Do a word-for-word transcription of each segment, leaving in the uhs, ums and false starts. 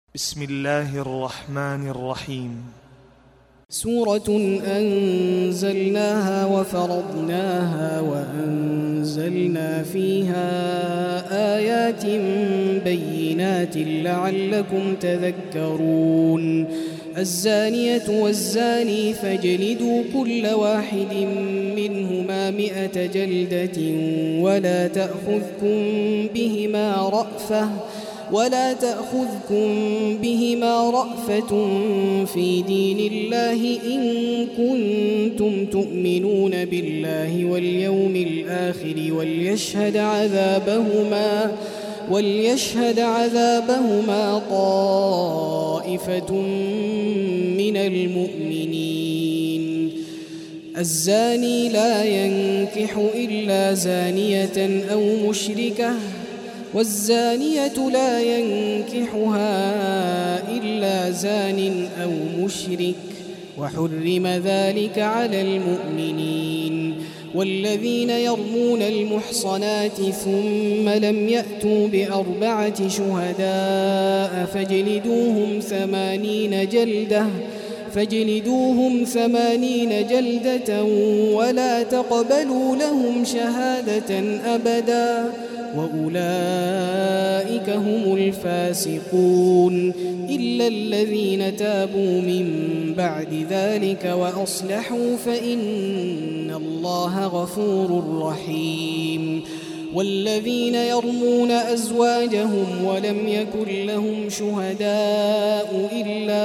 بسم الله الرحمن الرحيم. سورة أنزلناها وفرضناها وأنزلنا فيها آيات بينات لعلكم تذكرون. الزانية والزاني فاجلدوا كل واحد منهما مئة جلدة ولا تأخذكم بهما رأفة ولا تأخذكم بهما رأفة في دين الله إن كنتم تؤمنون بالله واليوم الآخر وليشهد عذابهما وليشهد عذابهما طائفة من المؤمنين. الزاني لا ينكح إلا زانية أو مشركة والزانية لا ينكحها إلا زان أو مشرك وحرم ذلك على المؤمنين. والذين يرمون المحصنات ثم لم يأتوا بأربعة شهداء فاجلدوهم ثمانين جلدة فاجلدوهم ثمانين جلدة ولا تقبلوا لهم شهادة أبدا وأولئك هم الفاسقون إلا الذين تابوا من بعد ذلك وأصلحوا فإن الله غفور رحيم. والذين يرمون أزواجهم ولم يكن لهم شهداء إلا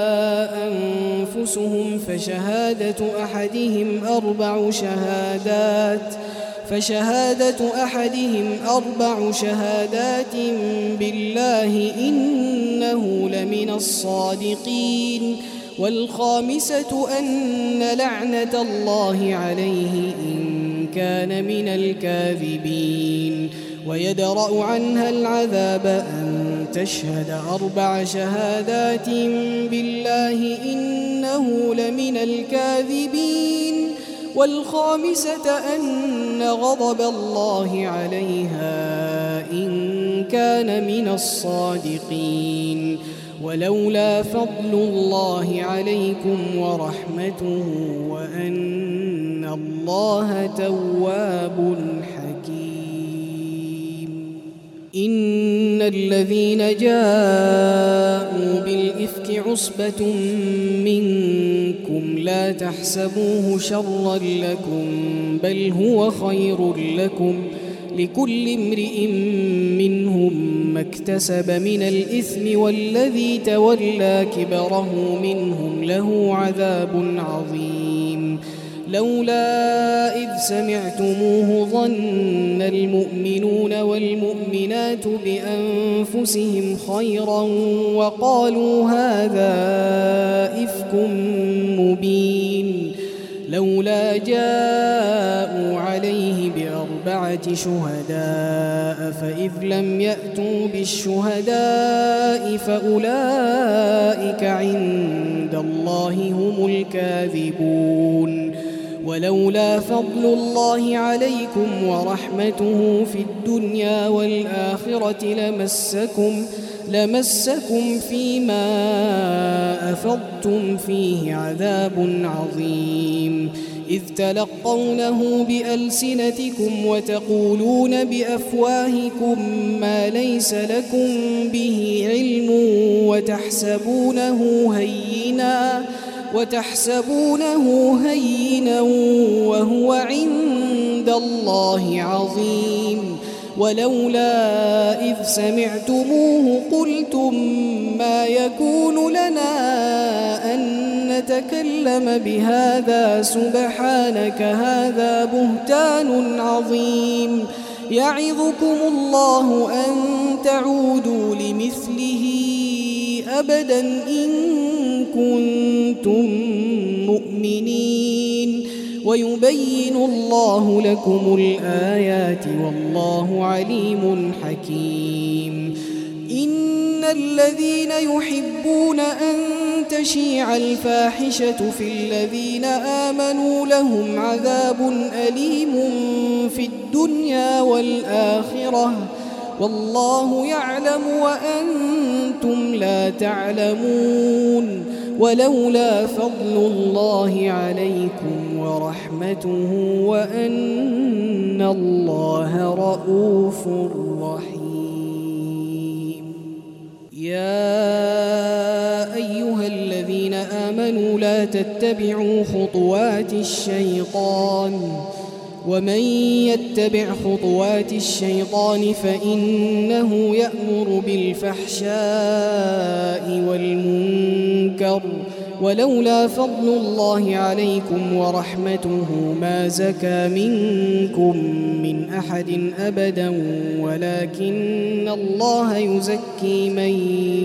أنفسهم فشهادة أحدهم أربع شهادات فشهادة أحدهم أربع شهادات بالله إنه لمن الصادقين. والخامسة أن لعنة الله عليه إن كان من الكاذبين. ويدرأ عنها العذاب أن تشهد أربع شهادات بالله إنه لمن الكاذبين. والخامسة أن غضب الله عليها إن كان من الصادقين. ولولا فضل الله عليكم ورحمته وأن الله تواب حكيم. إن الذين جاءوا بالإفك عصبة منكم لا تحسبوه شرا لكم بل هو خير لكم لكل امرئ منهم ما اكتسب من الإثم والذي تولى كبره منهم له عذاب عظيم. لولا إذ سمعتموه ظن المؤمنون والمؤمنات بأنفسهم خيرا وقالوا هذا إفك مبين. لولا جاءوا عليه بأربعة شهداء فإذ لم يأتوا بالشهداء فأولئك عند الله هم الكاذبون. ولولا فضل الله عليكم ورحمته في الدنيا والآخرة لمسكم لمسكم فيما أفضتم فيه عذاب عظيم. إذ تلقونه بألسنتكم وتقولون بأفواهكم ما ليس لكم به علم وتحسبونه هينا وتحسبونه هينا وهو عند الله عظيم. ولولا إذ سمعتموه قلتم ما يكون لنا أن نتكلم بهذا سبحانك هذا بهتان عظيم. يعظكم الله أن تعودوا لمثله أبدا إن كنتم مؤمنين. ويبين الله لكم الآيات والله عليم حكيم. إن الذين يحبون أن تشيع الفاحشة في الذين آمنوا لهم عذاب أليم في الدنيا والآخرة والله يعلم وأنتم لا تعلمون ولولا فضل الله عليكم ورحمته وأن الله رءوف رحيم. يا أيها الذين آمنوا لا تتبعوا خطوات الشيطان ومن يتبع خطوات الشيطان فإنه يأمر بالفحشاء والمنكر ولولا فضل الله عليكم ورحمته ما زكى منكم من أحد أبدا ولكن الله يزكي من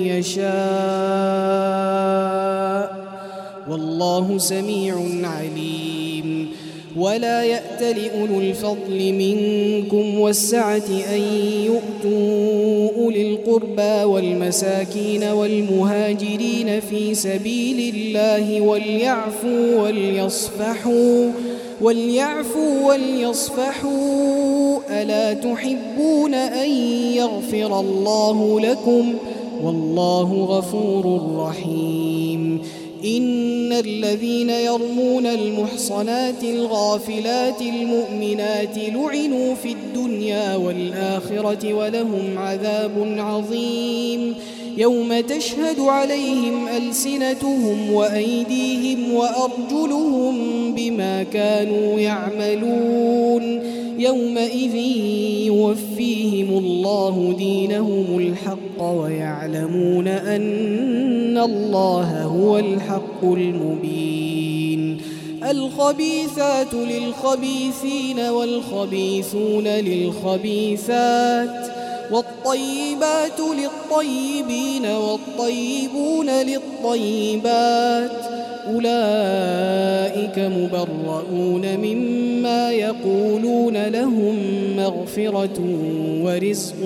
يشاء والله سميع عليم. ولا يأتل أولو الفضل منكم والسعة أن يؤتوا أولي القربى والمساكين والمهاجرين في سبيل الله وليعفوا وليصفحوا وليعفوا وليصفحوا ألا تحبون أن يغفر الله لكم والله غفور رحيم. إن الذين يرمون المحصنات الغافلات المؤمنات لعنوا في الدنيا والآخرة ولهم عذاب عظيم يوم تشهد عليهم ألسنتهم وأيديهم وأرجلهم بما كانوا يعملون يومئذ يوفيهم الله دينهم الحق ويعلمون أن الله هو الحق المبين. الخبيثات للخبيثين والخبيثون للخبيثات والطيبات للطيبين والطيبون للطيبات أولئك مبرؤون مما يقولون لهم مغفرة ورزق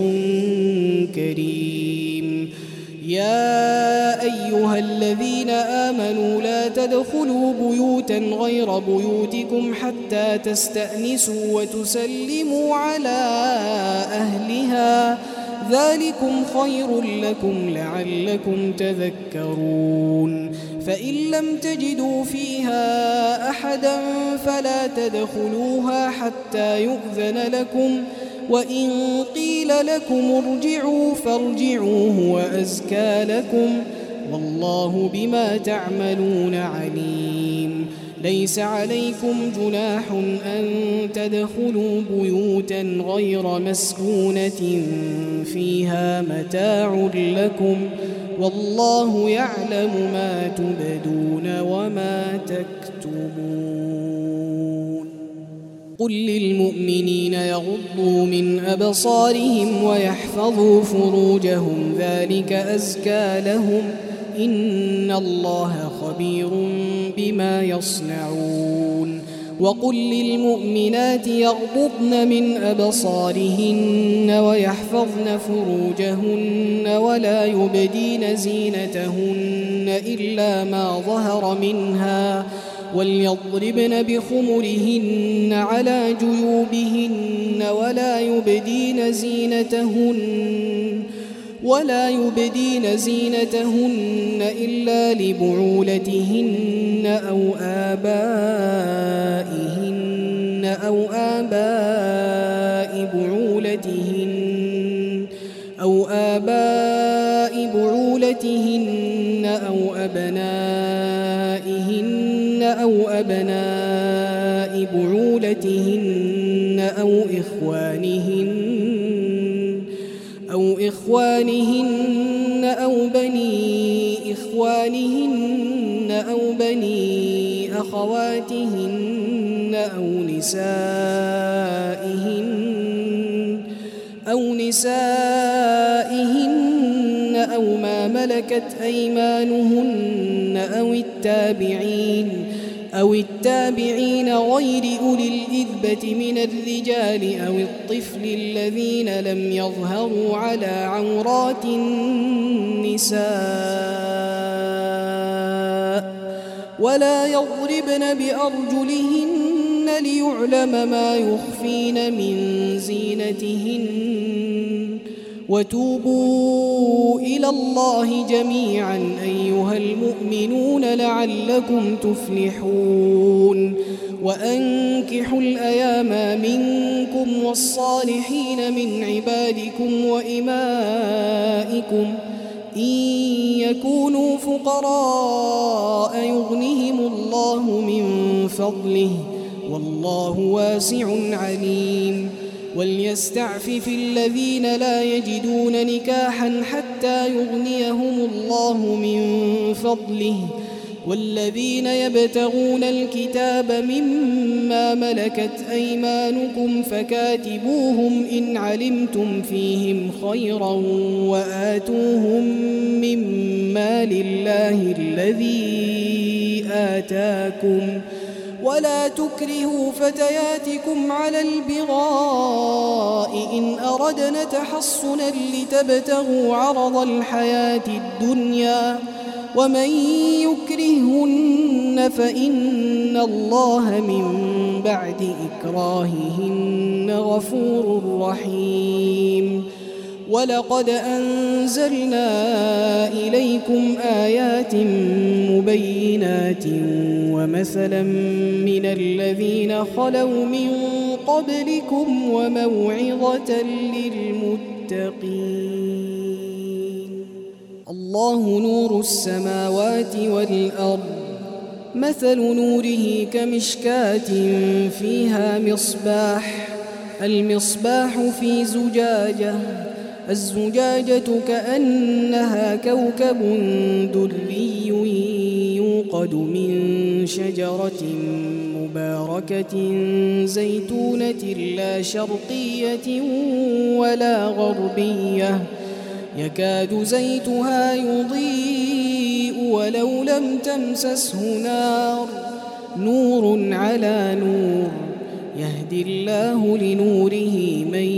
كريم. يا أيها الذين آمنوا لا تدخلوا بيوتا غير بيوتكم حتى تستأنسوا وتسلموا على أهلها ذلكم خير لكم لعلكم تذكرون. فإن لم تجدوا فيها أحدا فلا تدخلوها حتى يؤذن لكم وإن قيل لكم ارجعوا فارجعوا هو أزكى لكم والله بما تعملون عليم. ليس عليكم جناح أن تدخلوا بيوتا غير مسكونة فيها متاع لكم والله يعلم ما تبدون وما تكتمون. قل للمؤمنين يغضوا من أبصارهم ويحفظوا فروجهم ذلك أزكى لهم إن الله خبير بما يصنعون. وقل للمؤمنات يغضضن من أبصارهن ويحفظن فروجهن ولا يبدين زينتهن إلا ما ظهر منها وليضربن بخمرهن على جيوبهن ولا يبدين زينتهن ولا يبدين زينتهن إلا لبعولتهن أو آبائهن أو آباء بعولتهن أو آباء بعولتهن أو أبنائهن أو أبناء بعولتهن أو إخوانهن أو إخوانهن أو بني إخوانهن أو بني أخواتهن أو نسائهن أو نسائهن أو ما ملكت أيمانهن أو التابعين أو التابعين غير أولي الإذبة من الرجال أو الطفل الذين لم يظهروا على عورات النساء ولا يضربن بأرجلهن ليعلم ما يخفين من زينتهن وتوبوا إلى الله جميعا أيها المؤمنون لعلكم تفلحون وأنكحوا الأيام منكم والصالحين من عبادكم وإمائكم إن يكونوا فقراء يغنهم الله من فضله والله واسع عليم وليستعفف الذين لا يجدون نكاحا حتى يغنيهم الله من فضله والذين يبتغون الكتاب مما ملكت أيمانكم فكاتبوهم إن علمتم فيهم خيرا وآتوهم مما لله الذي آتاكم ولا تكرهوا فتياتكم على البغاء إن أردنا تحصنا لتبتغوا عرض الحياة الدنيا ومن يكرهن فإن الله من بعد إكراههن غفور رحيم ولقد أنزلنا إليكم آيات مبينات ومثلا من الذين خلوا من قبلكم وموعظة للمتقين الله نور السماوات والأرض مثل نوره كمشكاة فيها مصباح المصباح في زجاجة الزجاجة كأنها كوكب دري يوقد من شجرة مباركة زيتونة لا شرقية ولا غربية يكاد زيتها يضيء ولو لم تمسسه نار نور على نور يهدي الله لنوره من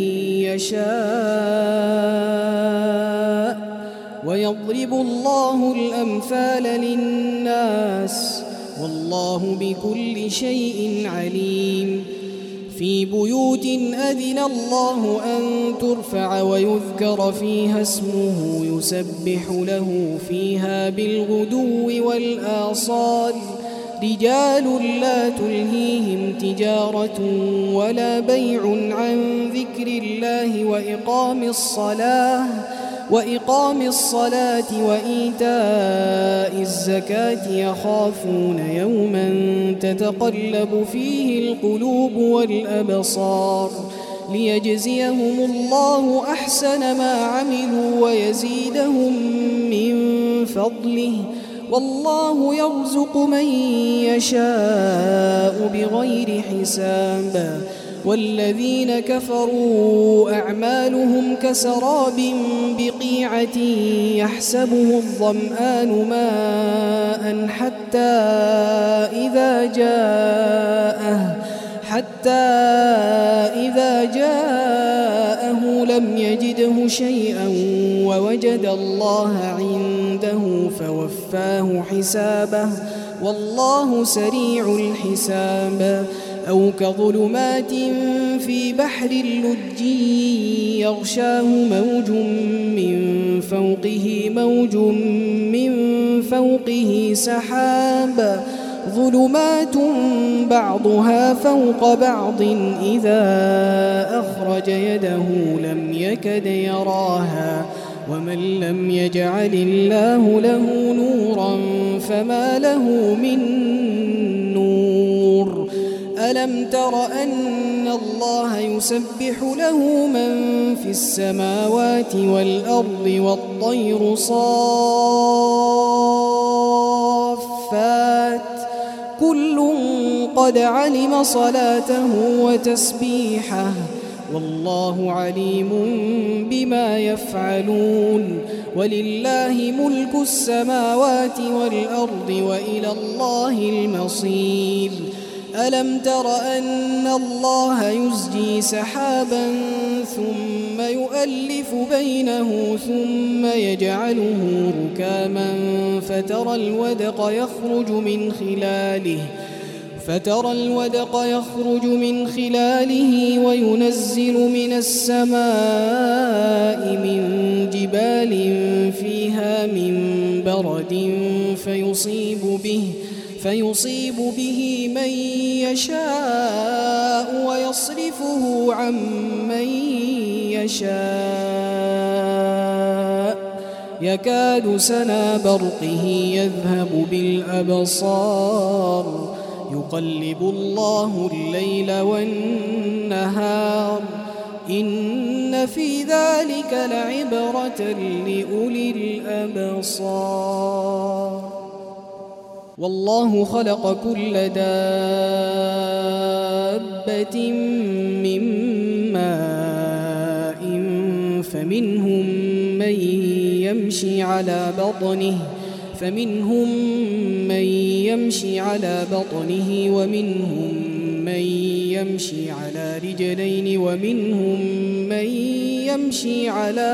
يشاء ويضرب الله الأمثال للناس والله بكل شيء عليم في بيوت أذن الله أن ترفع ويذكر فيها اسمه يسبح له فيها بالغدو والآصال رجال لا تلهيهم تجارة ولا بيع عن ذكر الله وإقام الصلاة وإقام الصلاة وإيتاء الزكاة يخافون يوما تتقلب فيه القلوب والأبصار ليجزيهم الله أحسن ما عملوا ويزيدهم من فضله والله يرزق من يشاء بغير حساب والذين كفروا أعمالهم كسراب بقيعة يحسبه الظمآن ماء حتى إذا جاءه حتى إذا جاءه لم يجده شيئا ووجد الله عنده فوفاه حسابه والله سريع الحساب أو كظلمات في بحر اللج يغشاه موج من فوقه موج من فوقه سحاب ظلمات بعضها فوق بعض إذا أخرج يده لم يكد يراها ومن لم يجعل الله له نورا فما له من نور ألم تر أن الله يسبح له من في السماوات والأرض والطير صافات كل قد علم صلاته وتسبيحه والله عليم بما يفعلون ولله ملك السماوات والأرض وإلى الله المصير ألم تر أن الله يزجي سحابا ثم يؤلف بينه ثم يجعله ركاما فترى الودق يخرج من خلاله فترى الودق يخرج من خلاله وينزل من السماء من جبال فيها من برد فيصيب به فيصيب به من يشاء ويصرفه عن من يشاء يكاد سنا برقه يذهب بالأبصار يقلب الله الليل والنهار إن في ذلك لعبرة لأولي الأبصار والله خلق كل دابة من ماء فمنهم من يمشي على بطنه فمنهم من يمشي على بطنه ومنهم من يمشي على رجلين ومنهم من يمشي على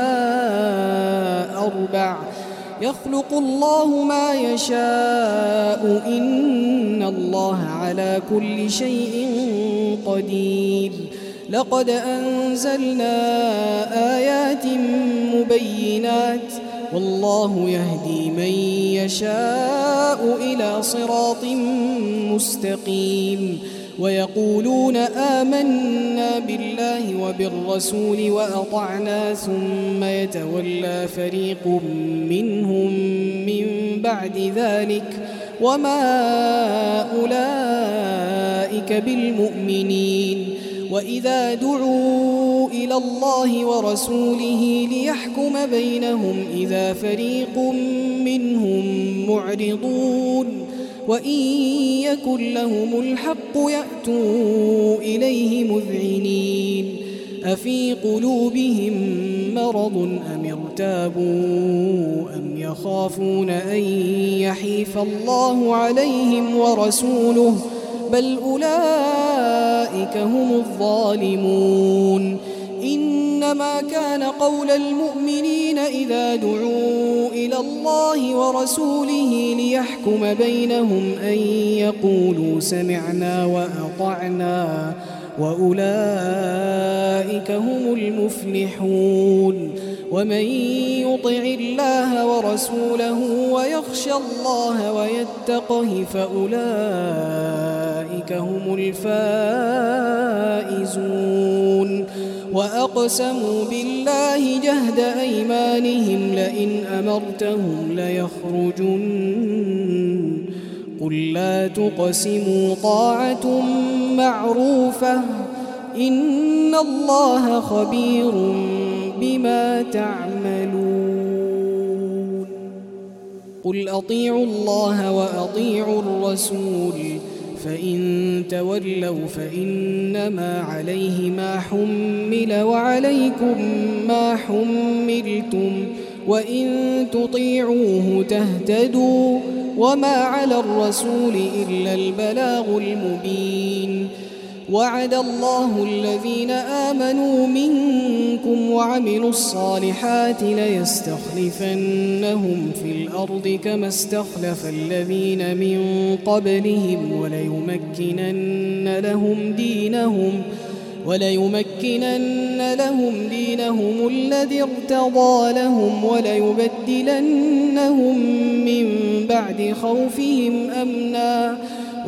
أربع يخلق الله ما يشاء إن الله على كل شيء قدير لقد أنزلنا آيات مبينات والله يهدي من يشاء إلى صراط مستقيم ويقولون آمنا بالله وبالرسول وأطعنا ثم يتولى فريق منهم من بعد ذلك وما أولئك بالمؤمنين وإذا دعوا إلى الله ورسوله ليحكم بينهم إذا فريق منهم معرضون وإن يكن لهم الحق يأتوا إليه مذعنين أفي قلوبهم مرض أم ارتابوا أم يخافون أن يحيف الله عليهم ورسوله بل أولئك هم الظالمون إنما كان قول المؤمنين إذا دعوا إلى الله ورسوله ليحكم بينهم أن يقولوا سمعنا وأطعنا وأولئك هم المفلحون ومن يطع الله ورسوله ويخشى الله ويتقه فأولئك هم الفائزون وأقسموا بالله جهد أيمانهم لئن أمرتهم ليخرجن قل لا تقسموا طاعة معروفة إن الله خبير بما تعملون قل أطيعوا الله وأطيعوا الرسول فإن تولوا فإنما عليه ما حمل وعليكم ما حملتم وإن تطيعوه تهتدوا وما على الرسول إلا البلاغ المبين وعد الله الذين آمنوا منكم وعملوا الصالحات ليستخلفنهم في الأرض كما استخلف الذين من قبلهم وليمكنن لهم دينهم وليمكنن لهم دينهم الذي ارتضى لهم وليبدلنهم من بعد خوفهم أمنا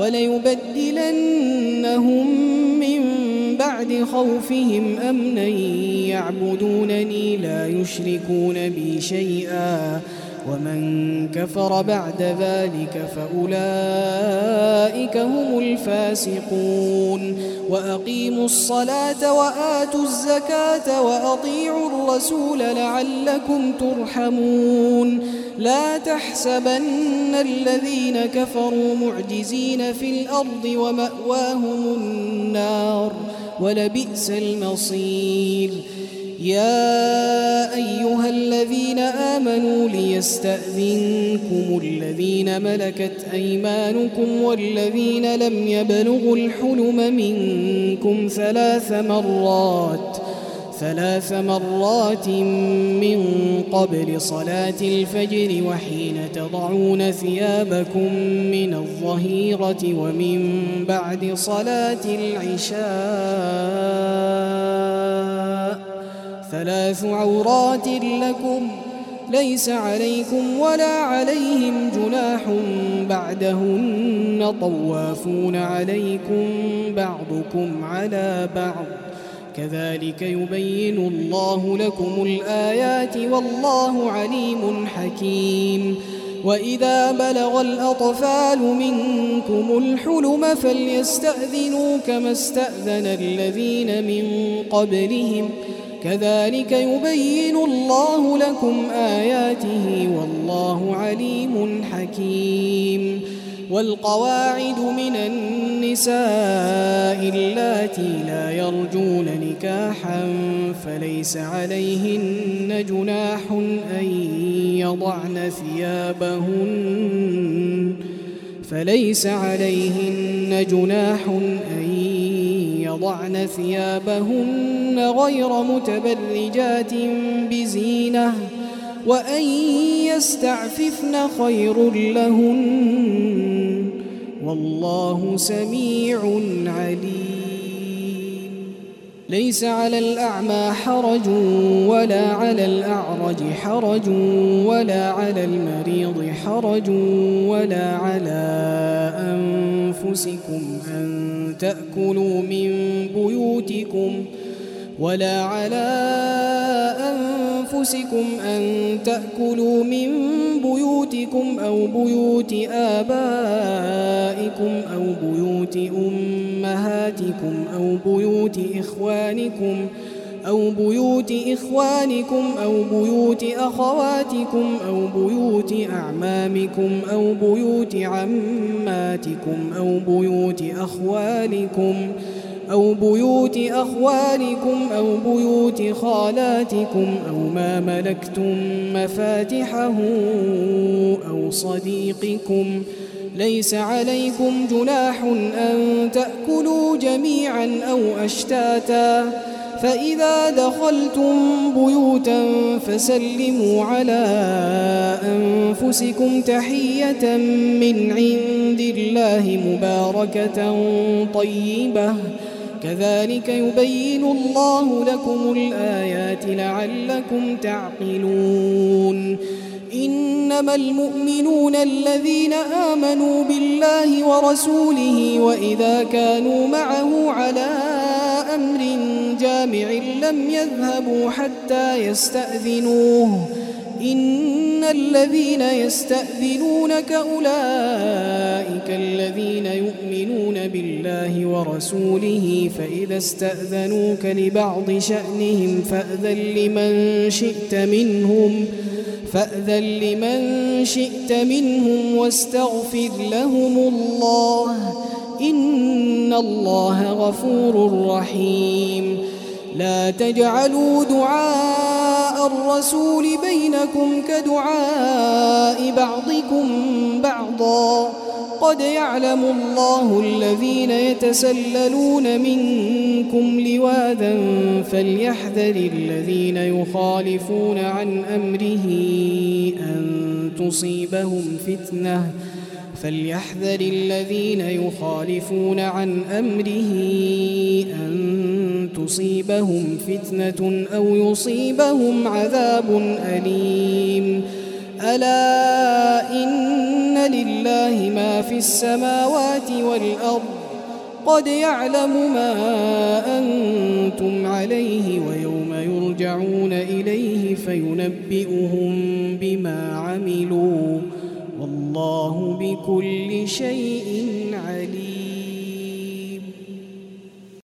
وليبدلنهم من بعد خوفهم أمنا يعبدونني لا يشركون بي شيئا ومن كفر بعد ذلك فأولئك هم الفاسقون وأقيموا الصلاة وآتوا الزكاة وأطيعوا الرسول لعلكم ترحمون لا تحسبن الذين كفروا معجزين في الأرض ومأواهم النار ولبئس المصير يا أيها الذين آمنوا ليستأذنكم الذين ملكت أيمانكم والذين لم يبلغوا الحلم منكم ثلاث مرات ثلاث مرات من قبل صلاة الفجر وحين تضعون ثيابكم من الظهيرة ومن بعد صلاة العشاء ثلاث عورات لكم ليس عليكم ولا عليهم جناح بعدهن طوافون عليكم بعضكم على بعض كذلك يبين الله لكم الآيات والله عليم حكيم وإذا بلغ الأطفال منكم الحلم فليستأذنوا كما استأذن الذين من قبلهم كذلك يبين الله لكم آياته والله عليم حكيم والقواعد من النساء اللاتي لا يرجون نكاحا فليس عليهن جناح أن يضعن ثيابهن فليس عليهن جناح أن يضعن ثيابهن غير متبرجات بزينة وأن يستعففن خير لهن والله سميع عليم ليس على الأعمى حرج ولا على الأعرج حرج ولا على المريض حرج ولا على أنفسكم أن تأكلوا من بيوتكم ولا على أنفسكم أن تأكلوا من بيوتكم أو بيوت آبائكم أو بيوت أمهاتكم أو بيوت إخوانكم أو بيوت إخوانكم أو بيوت أخواتكم أو بيوت أعمامكم أو بيوت عماتكم أو بيوت أخوالكم أو بيوت أخوالكم أو بيوت خالاتكم أو ما ملكتم مفاتحه أو صديقكم ليس عليكم جناح أن تأكلوا جميعا أو أشتاتا فإذا دخلتم بيوتا فسلموا على أنفسكم تحية من عند الله مباركة طيبة كذلك يبين الله لكم الآيات لعلكم تعقلون إنما المؤمنون الذين آمنوا بالله ورسوله وإذا كانوا معه على أمر جامع لم يذهبوا حتى يستأذنوه إن الذين يستأذنونك أولئك الذين يؤمنون بالله ورسوله فإذا استأذنوك لبعض شأنهم فأذن لمن شئت منهم فأذن لمن شئت منهم واستغفر لهم الله إن الله غفور رحيم لا تجعلوا دعاء الرسول بينكم كدعاء بعضكم بعضا قد يعلم الله الذين يتسللون منكم لواذا فليحذر الذين يخالفون عن أمره أن تصيبهم فتنة فليحذر الذين يخالفون عن أمره أن تصيبهم فتنة أو يصيبهم عذاب أليم ألا إن لله ما في السماوات والأرض قد يعلم ما أنتم عليه ويوم يرجعون إليه فينبئهم بما عملوا والله بكل شيء عليم.